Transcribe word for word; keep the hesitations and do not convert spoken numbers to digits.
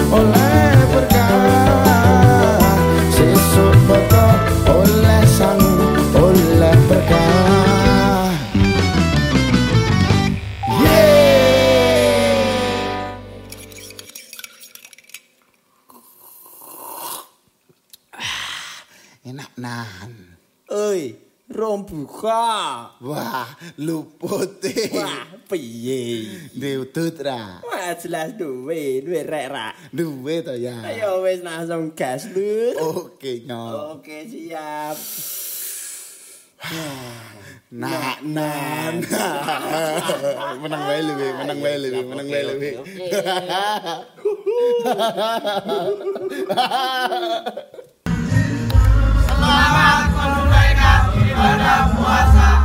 oleh berkah, sesuk foto oleh sangu oleh berkah. Enak nan. Oi, rom buka. Wah, luput. Wah, piye? Diutut ra. Wah, jelas duwe, duwe rek ra. Duwe to ya. Ayo wis langsung gas, Lur. Oke, nyok. Oke, siap. Nah, nah, nah. Menang wae lu, menang wae lu, menang wae lu. Selamat menunaikan ibadah puasa.